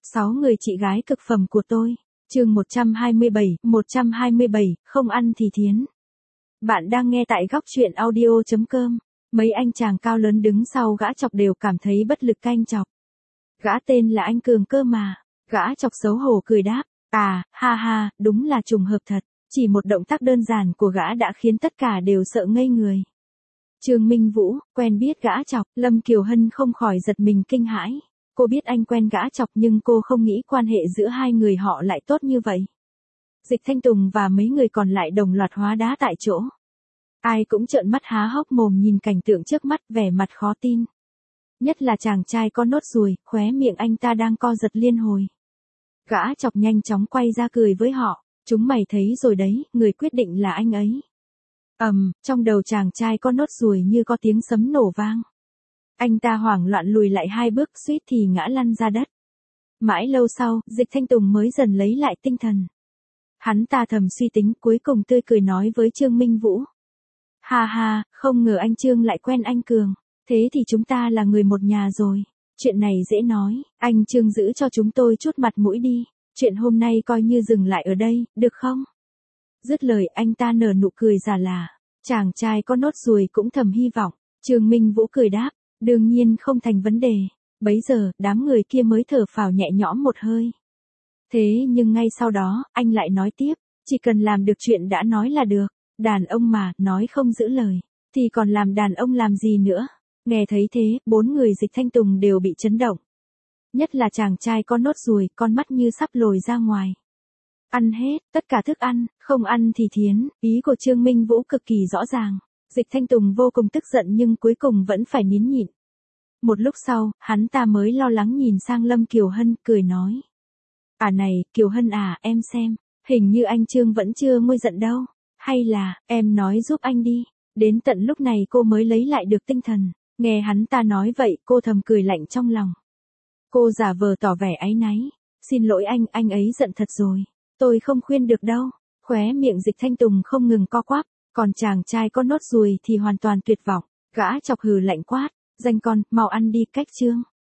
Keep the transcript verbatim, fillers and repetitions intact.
Sáu người chị gái cực phẩm của tôi. Chương một trăm hai mươi bảy, một trăm hai mươi bảy, không ăn thì thiến. Bạn đang nghe tại góc truyện audio chấm com. Mấy anh chàng cao lớn đứng sau gã chọc đều cảm thấy bất lực canh chọc. Gã tên là anh Cường cơ mà. Gã chọc xấu hổ cười đáp. À, ha ha, đúng là trùng hợp thật. Chỉ một động tác đơn giản của gã đã khiến tất cả đều sợ ngây người. Trương Minh Vũ, quen biết gã chọc, Lâm Kiều Hân không khỏi giật mình kinh hãi. Cô biết anh quen gã chọc nhưng cô không nghĩ quan hệ giữa hai người họ lại tốt như vậy. Dịch Thanh Tùng và mấy người còn lại đồng loạt hóa đá tại chỗ. Ai cũng trợn mắt há hốc mồm nhìn cảnh tượng trước mắt, vẻ mặt khó tin. Nhất là chàng trai có nốt ruồi, khóe miệng anh ta đang co giật liên hồi. Gã chọc nhanh chóng quay ra cười với họ. Chúng mày thấy rồi đấy, người quyết định là anh ấy. Ầm, um, trong đầu chàng trai có nốt ruồi như có tiếng sấm nổ vang. Anh ta hoảng loạn lùi lại hai bước, suýt thì ngã lăn ra đất. Mãi lâu sau, Dịch Thanh Tùng mới dần lấy lại tinh thần. Hắn ta thầm suy tính, cuối cùng tươi cười nói với Trương Minh Vũ. Ha ha, không ngờ anh Trương lại quen anh Cường. Thế thì chúng ta là người một nhà rồi. Chuyện này dễ nói, anh Trương giữ cho chúng tôi chút mặt mũi đi. Chuyện hôm nay coi như dừng lại ở đây, được không? Dứt lời anh ta nở nụ cười già là. Chàng trai có nốt ruồi cũng thầm hy vọng. Trương Minh Vũ cười đáp. Đương nhiên không thành vấn đề. Bấy giờ, đám người kia mới thở phào nhẹ nhõm một hơi. Thế nhưng ngay sau đó, anh lại nói tiếp. Chỉ cần làm được chuyện đã nói là được. Đàn ông mà, nói không giữ lời. Thì còn làm đàn ông làm gì nữa? Nghe thấy thế, bốn người Dịch Thanh Tùng đều bị chấn động. Nhất là chàng trai có nốt ruồi, con mắt như sắp lồi ra ngoài. Ăn hết, tất cả thức ăn, không ăn thì thiến. Ý của Trương Minh Vũ cực kỳ rõ ràng. Dịch Thanh Tùng vô cùng tức giận nhưng cuối cùng vẫn phải nín nhịn. Một lúc sau, hắn ta mới lo lắng nhìn sang Lâm Kiều Hân, cười nói. À này, Kiều Hân à, em xem, hình như anh Trương vẫn chưa nguôi giận đâu. Hay là, em nói giúp anh đi. Đến tận lúc này cô mới lấy lại được tinh thần. Nghe hắn ta nói vậy, cô thầm cười lạnh trong lòng. Cô giả vờ tỏ vẻ áy náy. Xin lỗi anh, anh ấy giận thật rồi. Tôi không khuyên được đâu. Khóe miệng Dịch Thanh Tùng không ngừng co quắp. Còn chàng trai có nốt ruồi thì hoàn toàn tuyệt vọng. Gã chọc hừ lạnh quát. Danh con, mau ăn đi, cách Trương.